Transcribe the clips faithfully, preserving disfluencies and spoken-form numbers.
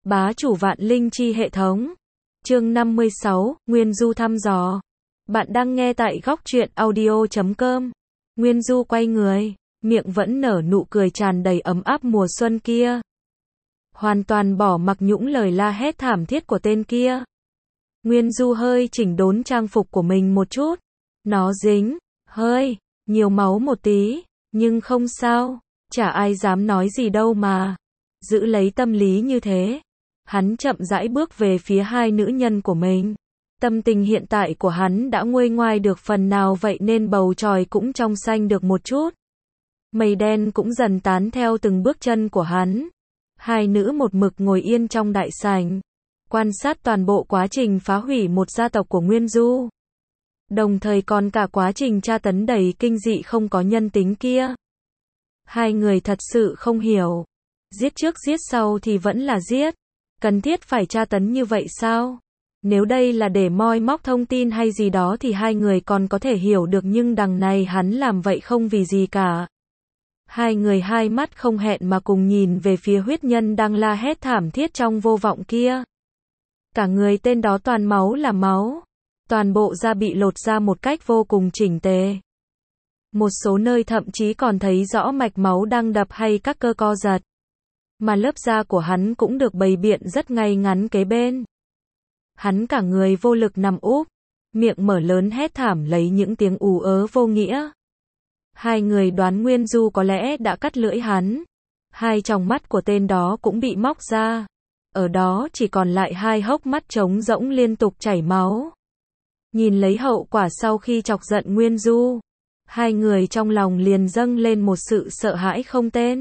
Bá chủ vạn linh chi hệ thống. Chương năm mươi sáu, Nguyên Du thăm dò. Bạn đang nghe tại góc truyện audio chấm com. Nguyên Du quay người, miệng vẫn nở nụ cười tràn đầy ấm áp mùa xuân kia. Hoàn toàn bỏ mặc những lời la hét thảm thiết của tên kia. Nguyên Du hơi chỉnh đốn trang phục của mình một chút. Nó dính, hơi, nhiều máu một tí, nhưng không sao, chả ai dám nói gì đâu mà. Giữ lấy tâm lý như thế, hắn chậm rãi bước về phía hai nữ nhân của mình. Tâm tình hiện tại của hắn đã nguôi ngoai được phần nào vậy nên bầu trời cũng trong xanh được một chút. Mây đen cũng dần tán theo từng bước chân của hắn. Hai nữ một mực ngồi yên trong đại sảnh, quan sát toàn bộ quá trình phá hủy một gia tộc của Nguyên Du. Đồng thời còn cả quá trình tra tấn đầy kinh dị không có nhân tính kia. Hai người thật sự không hiểu. Giết trước giết sau thì vẫn là giết. Cần thiết phải tra tấn như vậy sao? Nếu đây là để moi móc thông tin hay gì đó thì hai người còn có thể hiểu được, nhưng đằng này hắn làm vậy không vì gì cả. Hai người hai mắt không hẹn mà cùng nhìn về phía huyết nhân đang la hét thảm thiết trong vô vọng kia. Cả người tên đó toàn máu là máu. Toàn bộ da bị lột ra một cách vô cùng chỉnh tề. Một số nơi thậm chí còn thấy rõ mạch máu đang đập hay các cơ co giật. Mà lớp da của hắn cũng được bày biện rất ngay ngắn kế bên. Hắn cả người vô lực nằm úp, miệng mở lớn hét thảm lấy những tiếng ù ớ vô nghĩa. Hai người đoán Nguyên Du có lẽ đã cắt lưỡi hắn. Hai tròng mắt của tên đó cũng bị móc ra. Ở đó chỉ còn lại hai hốc mắt trống rỗng liên tục chảy máu. Nhìn lấy hậu quả sau khi chọc giận Nguyên Du, hai người trong lòng liền dâng lên một sự sợ hãi không tên.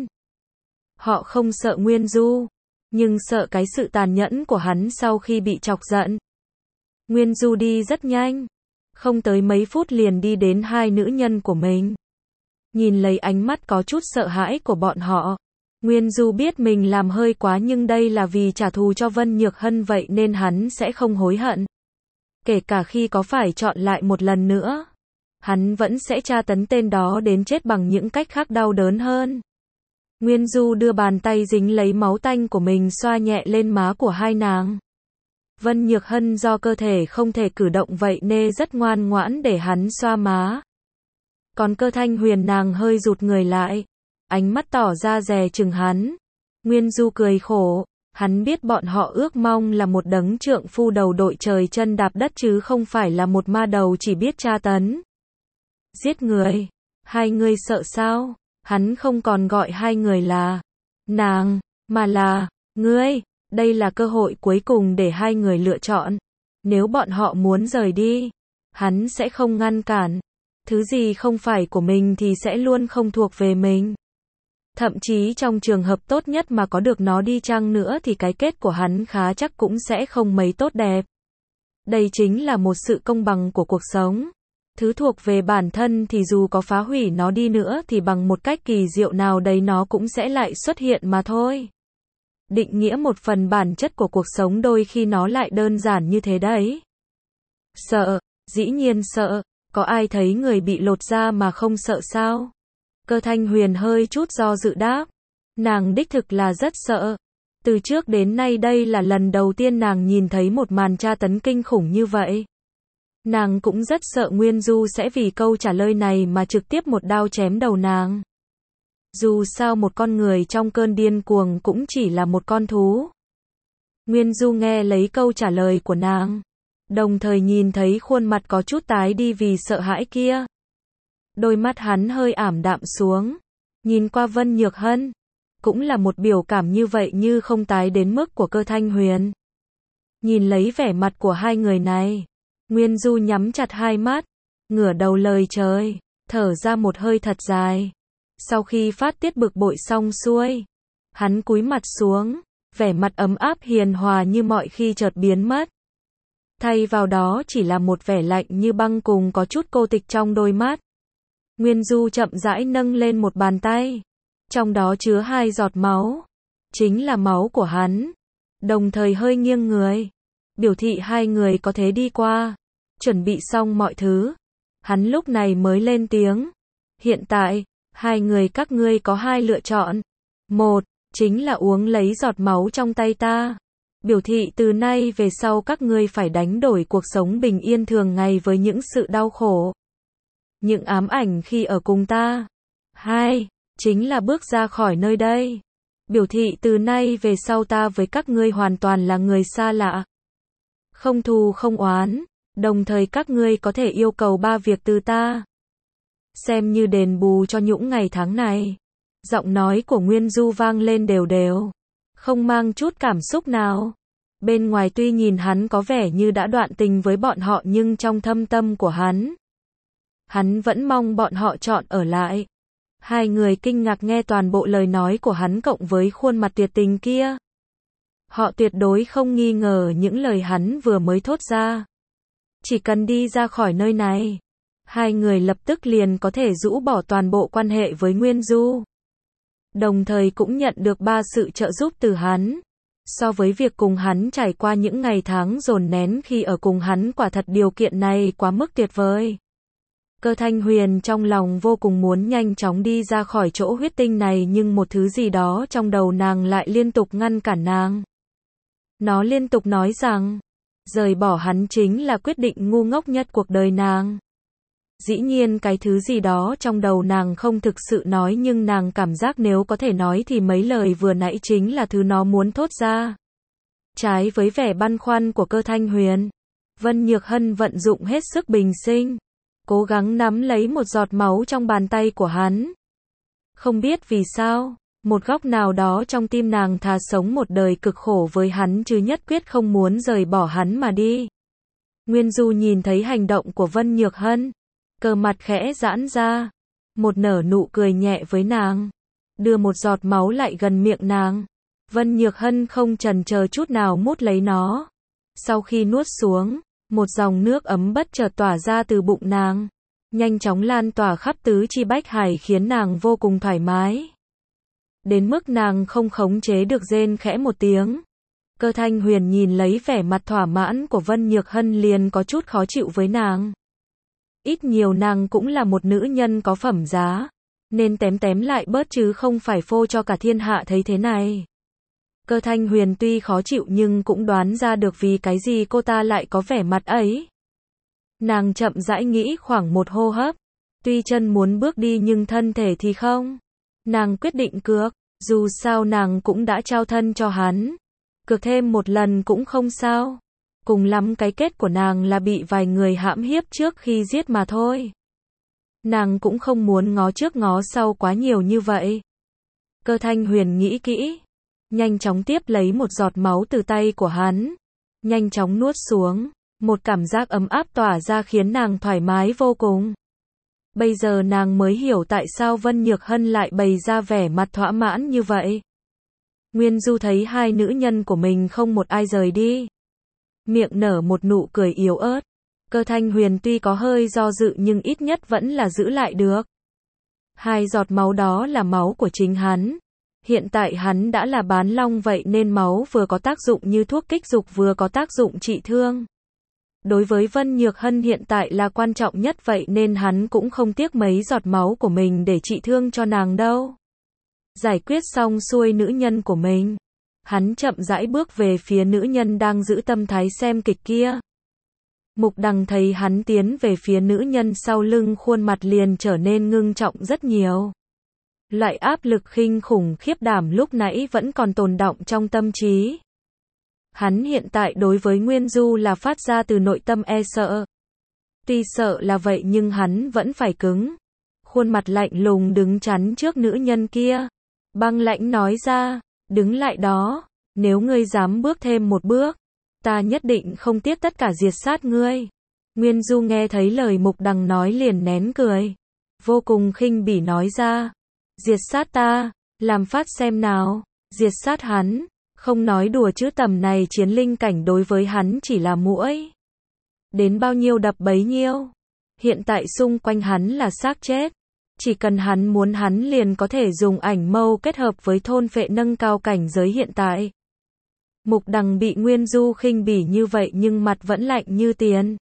Họ không sợ Nguyên Du, nhưng sợ cái sự tàn nhẫn của hắn sau khi bị chọc giận. Nguyên Du đi rất nhanh, không tới mấy phút liền đi đến hai nữ nhân của mình. Nhìn lấy ánh mắt có chút sợ hãi của bọn họ, Nguyên Du biết mình làm hơi quá, nhưng đây là vì trả thù cho Vân Nhược Hân vậy nên hắn sẽ không hối hận. Kể cả khi có phải chọn lại một lần nữa, hắn vẫn sẽ tra tấn tên đó đến chết bằng những cách khác đau đớn hơn. Nguyên Du đưa bàn tay dính lấy máu tanh của mình xoa nhẹ lên má của hai nàng. Vân Nhược Hân do cơ thể không thể cử động vậy nên rất ngoan ngoãn để hắn xoa má. Còn Cơ Thanh Huyền nàng hơi rụt người lại, ánh mắt tỏ ra dè chừng hắn. Nguyên Du cười khổ, hắn biết bọn họ ước mong là một đấng trượng phu đầu đội trời chân đạp đất chứ không phải là một ma đầu chỉ biết tra tấn. Giết người, hai người sợ sao? Hắn không còn gọi hai người là nàng, mà là ngươi. Đây là cơ hội cuối cùng để hai người lựa chọn. Nếu bọn họ muốn rời đi, hắn sẽ không ngăn cản. Thứ gì không phải của mình thì sẽ luôn không thuộc về mình. Thậm chí trong trường hợp tốt nhất mà có được nó đi chăng nữa thì cái kết của hắn khá chắc cũng sẽ không mấy tốt đẹp. Đây chính là một sự công bằng của cuộc sống. Thứ thuộc về bản thân thì dù có phá hủy nó đi nữa thì bằng một cách kỳ diệu nào đấy nó cũng sẽ lại xuất hiện mà thôi. Định nghĩa một phần bản chất của cuộc sống đôi khi nó lại đơn giản như thế đấy. Sợ, dĩ nhiên sợ, có ai thấy người bị lột da mà không sợ sao? Cơ Thanh Huyền hơi chút do dự đáp. Nàng đích thực là rất sợ. Từ trước đến nay đây là lần đầu tiên nàng nhìn thấy một màn tra tấn kinh khủng như vậy. Nàng cũng rất sợ Nguyên Du sẽ vì câu trả lời này mà trực tiếp một đao chém đầu nàng. Dù sao một con người trong cơn điên cuồng cũng chỉ là một con thú. Nguyên Du nghe lấy câu trả lời của nàng, đồng thời nhìn thấy khuôn mặt có chút tái đi vì sợ hãi kia. Đôi mắt hắn hơi ảm đạm xuống, nhìn qua Vân Nhược Hân, cũng là một biểu cảm như vậy như không tái đến mức của Cơ Thanh Huyền. Nhìn lấy vẻ mặt của hai người này, Nguyên Du nhắm chặt hai mắt, ngửa đầu lời trời, thở ra một hơi thật dài. Sau khi phát tiết bực bội xong xuôi, hắn cúi mặt xuống, vẻ mặt ấm áp hiền hòa như mọi khi chợt biến mất. Thay vào đó chỉ là một vẻ lạnh như băng cùng có chút cô tịch trong đôi mắt. Nguyên Du chậm rãi nâng lên một bàn tay, trong đó chứa hai giọt máu, chính là máu của hắn. Đồng thời hơi nghiêng người, biểu thị hai người có thể đi qua. Chuẩn bị xong mọi thứ, hắn lúc này mới lên tiếng. Hiện tại, hai người các ngươi có hai lựa chọn. Một, chính là uống lấy giọt máu trong tay ta. biểu thị từ nay về sau các ngươi phải đánh đổi cuộc sống bình yên thường ngày với những sự đau khổ, những ám ảnh khi ở cùng ta. Hai, chính là bước ra khỏi nơi đây. Biểu thị từ nay về sau ta với các ngươi hoàn toàn là người xa lạ. Không thù không oán, đồng thời các ngươi có thể yêu cầu ba việc từ ta. Xem như đền bù cho những ngày tháng này. Giọng nói của Nguyên Du vang lên đều đều, không mang chút cảm xúc nào. Bên ngoài tuy nhìn hắn có vẻ như đã đoạn tình với bọn họ nhưng trong thâm tâm của hắn, hắn vẫn mong bọn họ chọn ở lại. Hai người kinh ngạc nghe toàn bộ lời nói của hắn cộng với khuôn mặt tuyệt tình kia. Họ tuyệt đối không nghi ngờ những lời hắn vừa mới thốt ra. Chỉ cần đi ra khỏi nơi này, hai người lập tức liền có thể rũ bỏ toàn bộ quan hệ với Nguyên Du. Đồng thời cũng nhận được ba sự trợ giúp từ hắn. So với việc cùng hắn trải qua những ngày tháng dồn nén khi ở cùng hắn, quả thật điều kiện này quá mức tuyệt vời. Cơ Thanh Huyền trong lòng vô cùng muốn nhanh chóng đi ra khỏi chỗ huyết tinh này, nhưng một thứ gì đó trong đầu nàng lại liên tục ngăn cản nàng. Nó liên tục nói rằng, rời bỏ hắn chính là quyết định ngu ngốc nhất cuộc đời nàng. Dĩ nhiên cái thứ gì đó trong đầu nàng không thực sự nói, nhưng nàng cảm giác nếu có thể nói thì mấy lời vừa nãy chính là thứ nó muốn thốt ra. Trái với vẻ băn khoăn của Cơ Thanh Huyền, Vân Nhược Hân vận dụng hết sức bình sinh, cố gắng nắm lấy một giọt máu trong bàn tay của hắn. Không biết vì sao, một góc nào đó trong tim nàng thà sống một đời cực khổ với hắn chứ nhất quyết không muốn rời bỏ hắn mà đi. Nguyên Du nhìn thấy hành động của Vân Nhược Hân, cơ mặt khẽ giãn ra, một nở nụ cười nhẹ với nàng, đưa một giọt máu lại gần miệng nàng. Vân Nhược Hân không chần chờ chút nào mút lấy nó. Sau khi nuốt xuống, một dòng nước ấm bất chợt tỏa ra từ bụng nàng, nhanh chóng lan tỏa khắp tứ chi bách hải khiến nàng vô cùng thoải mái. Đến mức nàng không khống chế được rên khẽ một tiếng. Cơ Thanh Huyền nhìn lấy vẻ mặt thỏa mãn của Vân Nhược Hân liền có chút khó chịu với nàng. Ít nhiều nàng cũng là một nữ nhân có phẩm giá, nên tém tém lại bớt chứ không phải phô cho cả thiên hạ thấy thế này. Cơ Thanh Huyền tuy khó chịu nhưng cũng đoán ra được vì cái gì cô ta lại có vẻ mặt ấy. Nàng chậm rãi nghĩ khoảng một hô hấp, tuy chân muốn bước đi nhưng thân thể thì không. Nàng quyết định cược, dù sao nàng cũng đã trao thân cho hắn, cược thêm một lần cũng không sao. Cùng lắm cái kết của nàng là bị vài người hãm hiếp trước khi giết mà thôi. Nàng cũng không muốn ngó trước ngó sau quá nhiều như vậy. Cơ Thanh Huyền nghĩ kỹ, nhanh chóng tiếp lấy một giọt máu từ tay của hắn, nhanh chóng nuốt xuống, một cảm giác ấm áp tỏa ra khiến nàng thoải mái vô cùng. Bây giờ nàng mới hiểu tại sao Vân Nhược Hân lại bày ra vẻ mặt thỏa mãn như vậy. Nguyên Du thấy hai nữ nhân của mình không một ai rời đi, miệng nở một nụ cười yếu ớt. Cơ Thanh Huyền tuy có hơi do dự nhưng ít nhất vẫn là giữ lại được. Hai giọt máu đó là máu của chính hắn. Hiện tại hắn đã là bán long vậy nên máu vừa có tác dụng như thuốc kích dục vừa có tác dụng trị thương. Đối với Vân Nhược Hân hiện tại là quan trọng nhất vậy nên hắn cũng không tiếc mấy giọt máu của mình để trị thương cho nàng đâu. Giải quyết xong xuôi nữ nhân của mình, hắn chậm rãi bước về phía nữ nhân đang giữ tâm thái xem kịch kia. Mục Đằng thấy hắn tiến về phía nữ nhân sau lưng, khuôn mặt liền trở nên ngưng trọng rất nhiều. Loại áp lực kinh khủng khiếp đảm lúc nãy vẫn còn tồn đọng trong tâm trí. Hắn hiện tại đối với Nguyên Du là phát ra từ nội tâm e sợ. Tuy sợ là vậy nhưng hắn vẫn phải cứng. Khuôn mặt lạnh lùng đứng chắn trước nữ nhân kia. Băng lãnh nói ra, đứng lại đó, nếu ngươi dám bước thêm một bước, ta nhất định không tiếc tất cả diệt sát ngươi. Nguyên Du nghe thấy lời Mục Đằng nói liền nén cười, vô cùng khinh bỉ nói ra, diệt sát ta, làm phát xem nào, diệt sát hắn, không nói đùa chứ tầm này chiến linh cảnh đối với hắn chỉ là muỗi. Đến bao nhiêu đập bấy nhiêu. Hiện tại xung quanh hắn là xác chết. Chỉ cần hắn muốn hắn liền có thể dùng ảnh mâu kết hợp với thôn phệ nâng cao cảnh giới hiện tại. Mục Đằng bị Nguyên Du khinh bỉ như vậy nhưng mặt vẫn lạnh như tiền.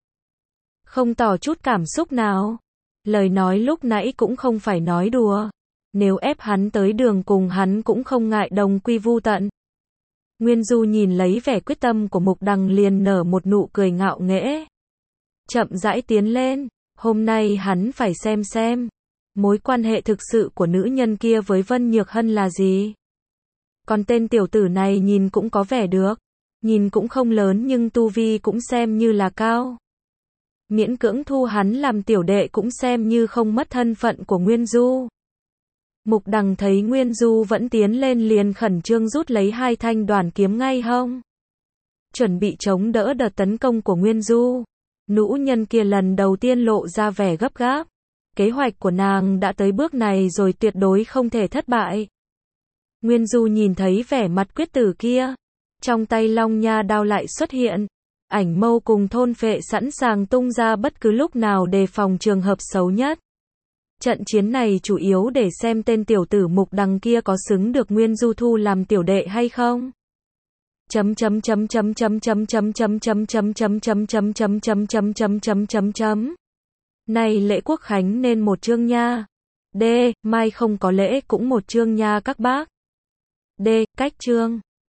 Không tỏ chút cảm xúc nào. Lời nói lúc nãy cũng không phải nói đùa. Nếu ép hắn tới đường cùng hắn cũng không ngại đồng quy vu tận. Nguyên Du nhìn lấy vẻ quyết tâm của Mục Đằng liền nở một nụ cười ngạo nghễ. Chậm rãi tiến lên, hôm nay hắn phải xem xem, mối quan hệ thực sự của nữ nhân kia với Vân Nhược Hân là gì. Còn tên tiểu tử này nhìn cũng có vẻ được, nhìn cũng không lớn nhưng tu vi cũng xem như là cao. Miễn cưỡng thu hắn làm tiểu đệ cũng xem như không mất thân phận của Nguyên Du. Mục Đằng thấy Nguyên Du vẫn tiến lên liền khẩn trương rút lấy hai thanh đoàn kiếm ngay hông, chuẩn bị chống đỡ đợt tấn công của Nguyên Du. Nữ nhân kia lần đầu tiên lộ ra vẻ gấp gáp. Kế hoạch của nàng đã tới bước này rồi tuyệt đối không thể thất bại. Nguyên Du nhìn thấy vẻ mặt quyết tử kia, trong tay Long Nha đao lại xuất hiện, ảnh mâu cùng thôn phệ sẵn sàng tung ra bất cứ lúc nào đề phòng trường hợp xấu nhất. Trận chiến này chủ yếu để xem tên tiểu tử Mục Đằng kia có xứng được Nguyên Du thu làm tiểu đệ hay không. Chấm chấm chấm chấm chấm chấm chấm chấm chấm chấm chấm chấm chấm chấm chấm chấm chấm chấm chấm chấm. Này lễ quốc khánh nên một chương nha. D, mai không có lễ cũng một chương nha các bác. D, cách chương.